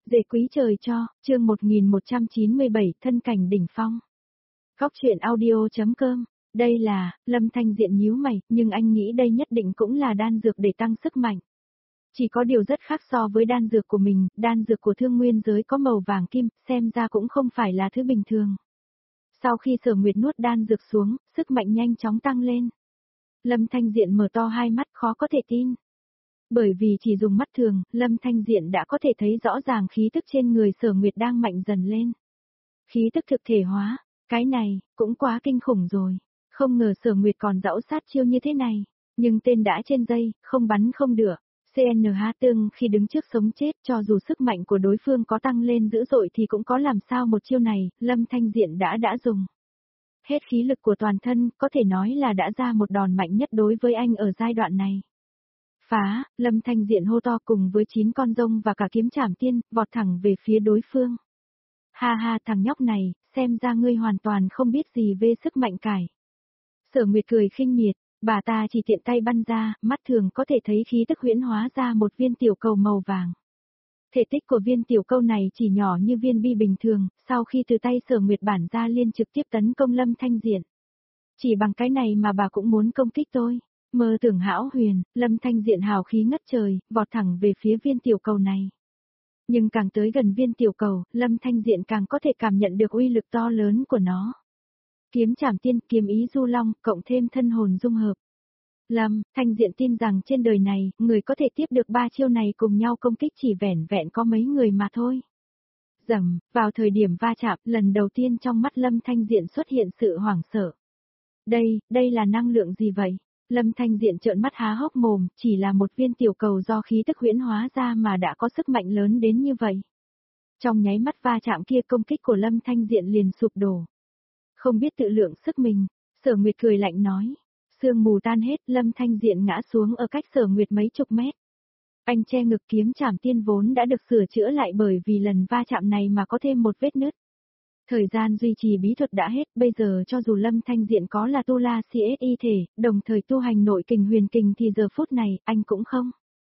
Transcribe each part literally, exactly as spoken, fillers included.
Dễ quý trời cho, chương một nghìn một trăm chín mươi bảy, thân cảnh đỉnh phong. Góc truyện audio.com, đây là, Lâm Thanh Diện nhíu mày, nhưng anh nghĩ đây nhất định cũng là đan dược để tăng sức mạnh. Chỉ có điều rất khác so với đan dược của mình, đan dược của thương nguyên giới có màu vàng kim, xem ra cũng không phải là thứ bình thường. Sau khi Sở Nguyệt nuốt đan dược xuống, sức mạnh nhanh chóng tăng lên. Lâm Thanh Diện mở to hai mắt khó có thể tin. Bởi vì chỉ dùng mắt thường, Lâm Thanh Diện đã có thể thấy rõ ràng khí tức trên người Sở Nguyệt đang mạnh dần lên. Khí tức thực thể hóa, cái này, cũng quá kinh khủng rồi. Không ngờ Sở Nguyệt còn dẫu sát chiêu như thế này. Nhưng tên đã trên dây, không bắn không đửa. xê en hát tương khi đứng trước sống chết, cho dù sức mạnh của đối phương có tăng lên dữ dội thì cũng có làm sao một chiêu này, Lâm Thanh Diện đã đã dùng. Hết khí lực của toàn thân, có thể nói là đã ra một đòn mạnh nhất đối với anh ở giai đoạn này. Phá, Lâm Thanh Diện hô to cùng với chín con rông và cả kiếm trảm tiên, vọt thẳng về phía đối phương. Ha ha, thằng nhóc này, xem ra ngươi hoàn toàn không biết gì về sức mạnh cải. Sở Nguyệt cười khinh miệt, bà ta chỉ tiện tay bắn ra, mắt thường có thể thấy khí tức huyễn hóa ra một viên tiểu cầu màu vàng. Thể tích của viên tiểu cầu này chỉ nhỏ như viên bi bình thường, sau khi từ tay Sở Nguyệt bản ra liên trực tiếp tấn công Lâm Thanh Diện. Chỉ bằng cái này mà bà cũng muốn công kích tôi. Mơ tưởng hão huyền, Lâm Thanh Diện hào khí ngất trời, vọt thẳng về phía viên tiểu cầu này. Nhưng càng tới gần viên tiểu cầu, Lâm Thanh Diện càng có thể cảm nhận được uy lực to lớn của nó. Kiếm trảm tiên, kiếm ý du long, cộng thêm thân hồn dung hợp. Lâm Thanh Diện tin rằng trên đời này, người có thể tiếp được ba chiêu này cùng nhau công kích chỉ vẻn vẹn có mấy người mà thôi. Rầm, vào thời điểm va chạm, lần đầu tiên trong mắt Lâm Thanh Diện xuất hiện sự hoảng sợ. Đây, đây là năng lượng gì vậy? Lâm Thanh Diện trợn mắt há hốc mồm, chỉ là một viên tiểu cầu do khí tức huyễn hóa ra mà đã có sức mạnh lớn đến như vậy. Trong nháy mắt va chạm kia công kích của Lâm Thanh Diện liền sụp đổ. Không biết tự lượng sức mình, Sở Nguyệt cười lạnh nói. Sương mù tan hết, Lâm Thanh Diện ngã xuống ở cách Sở Nguyệt mấy chục mét. Anh che ngực kiếm trảm tiên vốn đã được sửa chữa lại bởi vì lần va chạm này mà có thêm một vết nứt. Thời gian duy trì bí thuật đã hết, bây giờ cho dù Lâm Thanh Diện có là tu la xê ét y thể, đồng thời tu hành nội kình huyền kình thì giờ phút này, anh cũng không.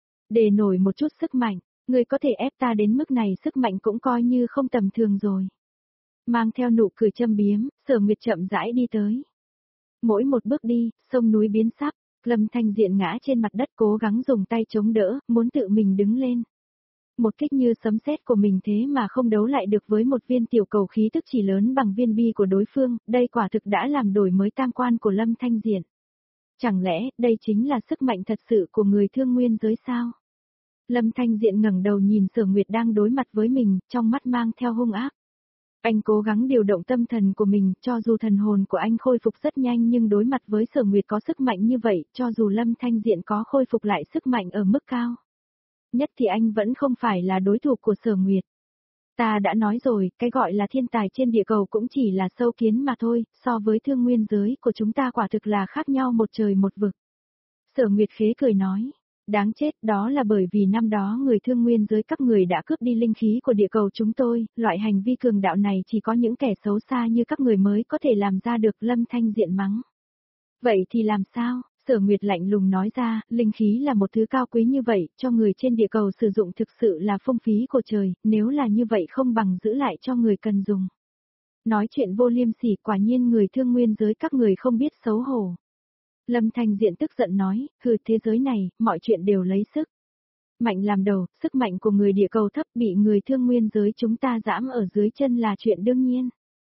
Để nổi một chút sức mạnh, người có thể ép ta đến mức này sức mạnh cũng coi như không tầm thường rồi. Mang theo nụ cười châm biếm, Sở Nguyệt chậm rãi đi tới. Mỗi một bước đi, sông núi biến sắc, Lâm Thanh Diện ngã trên mặt đất cố gắng dùng tay chống đỡ, muốn tự mình đứng lên. Một kích như sấm sét của mình thế mà không đấu lại được với một viên tiểu cầu khí tức chỉ lớn bằng viên bi của đối phương, đây quả thực đã làm đổi mới tam quan của Lâm Thanh Diện. Chẳng lẽ, đây chính là sức mạnh thật sự của người thương nguyên giới sao? Lâm Thanh Diện ngẩng đầu nhìn Sở Nguyệt đang đối mặt với mình, trong mắt mang theo hung ác. Anh cố gắng điều động tâm thần của mình, cho dù thần hồn của anh khôi phục rất nhanh nhưng đối mặt với Sở Nguyệt có sức mạnh như vậy, cho dù Lâm Thanh Diện có khôi phục lại sức mạnh ở mức cao. Nhất thì anh vẫn không phải là đối thủ của Sở Nguyệt. Ta đã nói rồi, cái gọi là thiên tài trên địa cầu cũng chỉ là sâu kiến mà thôi, so với thương nguyên giới của chúng ta quả thực là khác nhau một trời một vực. Sở Nguyệt khế cười nói, đáng chết, đó là bởi vì năm đó người thương nguyên giới các người đã cướp đi linh khí của địa cầu chúng tôi, loại hành vi cường đạo này chỉ có những kẻ xấu xa như các người mới có thể làm ra được. Lâm Thanh Diện mắng. Vậy thì làm sao? Sở Nguyệt lạnh lùng nói ra, linh khí là một thứ cao quý như vậy, cho người trên địa cầu sử dụng thực sự là phung phí của trời, nếu là như vậy không bằng giữ lại cho người cần dùng. Nói chuyện vô liêm sỉ, quả nhiên người thương nguyên giới các người không biết xấu hổ. Lâm Thanh Diện tức giận nói, hừ, thế giới này, mọi chuyện đều lấy sức mạnh làm đầu, sức mạnh của người địa cầu thấp bị người thương nguyên giới chúng ta giẫm ở dưới chân là chuyện đương nhiên.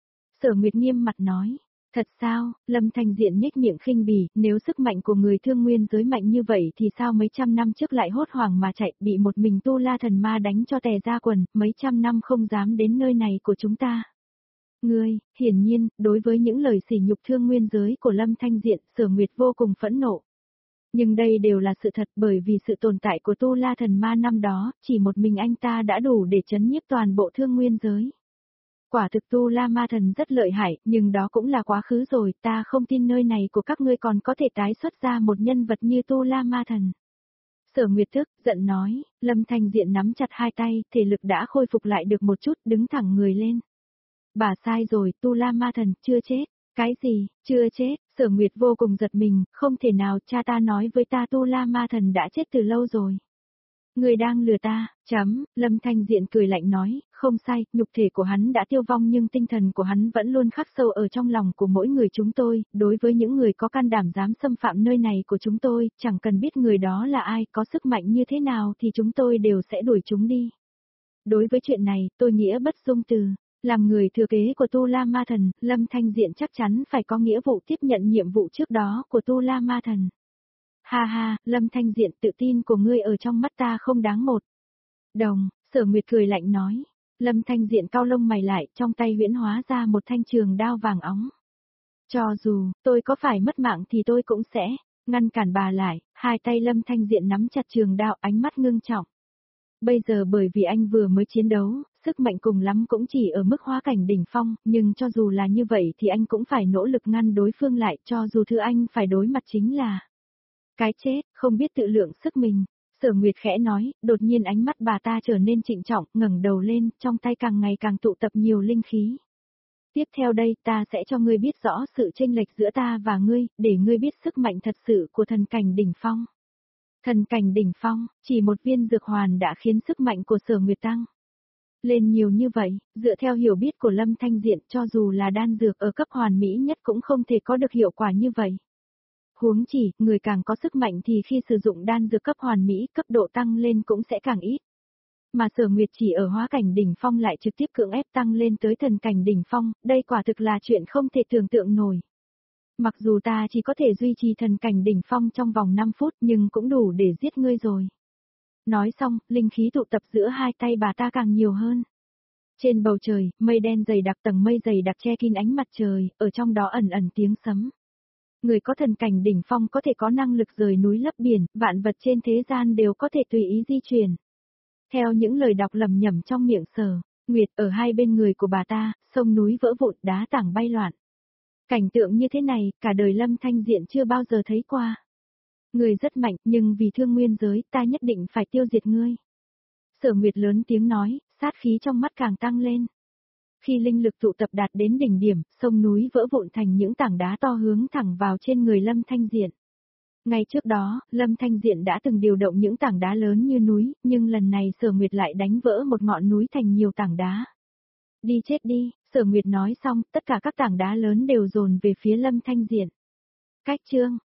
Sở Nguyệt nghiêm mặt nói. Thật sao? Lâm Thanh Diện nhếch miệng khinh bỉ, nếu sức mạnh của người thương nguyên giới mạnh như vậy thì sao mấy trăm năm trước lại hốt hoảng mà chạy, bị một mình tu la thần ma đánh cho tè ra quần, mấy trăm năm không dám đến nơi này của chúng ta. Ngươi, hiển nhiên, đối với những lời sỉ nhục thương nguyên giới của Lâm Thanh Diện, Sở Nguyệt vô cùng phẫn nộ. Nhưng đây đều là sự thật bởi vì sự tồn tại của tu la thần ma năm đó, chỉ một mình anh ta đã đủ để chấn nhiếp toàn bộ thương nguyên giới. Quả thực tu la ma thần rất lợi hại, nhưng đó cũng là quá khứ rồi, ta không tin nơi này của các ngươi còn có thể tái xuất ra một nhân vật như tu la ma thần. Sở Nguyệt tức, giận nói, Lâm Thanh Diện nắm chặt hai tay, thể lực đã khôi phục lại được một chút, đứng thẳng người lên. Bà sai rồi, tu la ma thần, chưa chết. Cái gì, chưa chết? Sở Nguyệt vô cùng giật mình, không thể nào, cha ta nói với ta tu la ma thần đã chết từ lâu rồi. Người đang lừa ta, chấm, Lâm Thanh Diện cười lạnh nói, không sai, nhục thể của hắn đã tiêu vong nhưng tinh thần của hắn vẫn luôn khắc sâu ở trong lòng của mỗi người chúng tôi, đối với những người có can đảm dám xâm phạm nơi này của chúng tôi, chẳng cần biết người đó là ai, có sức mạnh như thế nào thì chúng tôi đều sẽ đuổi chúng đi. Đối với chuyện này, tôi nghĩa bất dung từ. Làm người thừa kế của Tu La Ma Thần, Lâm Thanh Diện chắc chắn phải có nghĩa vụ tiếp nhận nhiệm vụ trước đó của Tu La Ma Thần. Ha ha, Lâm Thanh Diện, tự tin của ngươi ở trong mắt ta không đáng một đồng, Sở Nguyệt cười lạnh nói. Lâm Thanh Diện cau lông mày lại, trong tay huyễn hóa ra một thanh trường đao vàng óng. Cho dù, tôi có phải mất mạng thì tôi cũng sẽ ngăn cản bà lại, hai tay Lâm Thanh Diện nắm chặt trường đao, ánh mắt ngưng trọng. Bây giờ bởi vì anh vừa mới chiến đấu, sức mạnh cùng lắm cũng chỉ ở mức hóa cảnh đỉnh phong, nhưng cho dù là như vậy thì anh cũng phải nỗ lực ngăn đối phương lại, cho dù thứ anh phải đối mặt chính là cái chết, không biết tự lượng sức mình. Sở Nguyệt khẽ nói, đột nhiên ánh mắt bà ta trở nên trịnh trọng, ngẩng đầu lên, trong tay càng ngày càng tụ tập nhiều linh khí. Tiếp theo đây ta sẽ cho ngươi biết rõ sự chênh lệch giữa ta và ngươi, để ngươi biết sức mạnh thật sự của thần cảnh đỉnh phong. Thần cảnh đỉnh phong, chỉ một viên dược hoàn đã khiến sức mạnh của Sở Nguyệt tăng lên nhiều như vậy, dựa theo hiểu biết của Lâm Thanh Diện cho dù là đan dược ở cấp hoàn mỹ nhất cũng không thể có được hiệu quả như vậy. Huống chỉ, người càng có sức mạnh thì khi sử dụng đan dược cấp hoàn mỹ, cấp độ tăng lên cũng sẽ càng ít. Mà Sở Nguyệt chỉ ở hóa cảnh đỉnh phong lại trực tiếp cưỡng ép tăng lên tới thần cảnh đỉnh phong, đây quả thực là chuyện không thể tưởng tượng nổi. Mặc dù ta chỉ có thể duy trì thần cảnh đỉnh phong trong vòng năm phút nhưng cũng đủ để giết ngươi rồi. Nói xong, linh khí tụ tập giữa hai tay bà ta càng nhiều hơn. Trên bầu trời, mây đen dày đặc, tầng mây dày đặc che kín ánh mặt trời, ở trong đó ẩn ẩn tiếng sấm. Người có thần cảnh đỉnh phong có thể có năng lực rời núi lấp biển, vạn vật trên thế gian đều có thể tùy ý di chuyển. Theo những lời đọc lầm nhầm trong miệng Sở Nguyệt, ở hai bên người của bà ta, sông núi vỡ vụn, đá tảng bay loạn. Cảnh tượng như thế này, cả đời Lâm Thanh Diện chưa bao giờ thấy qua. Người rất mạnh, nhưng vì thương nguyên giới, ta nhất định phải tiêu diệt ngươi. Sở Nguyệt lớn tiếng nói, sát khí trong mắt càng tăng lên. Khi linh lực tụ tập đạt đến đỉnh điểm, sông núi vỡ vụn thành những tảng đá to hướng thẳng vào trên người Lâm Thanh Diện. Ngay trước đó, Lâm Thanh Diện đã từng điều động những tảng đá lớn như núi, nhưng lần này Sở Nguyệt lại đánh vỡ một ngọn núi thành nhiều tảng đá. Đi chết đi, Sở Nguyệt nói xong, tất cả các tảng đá lớn đều dồn về phía Lâm Thanh Diện. Cách chương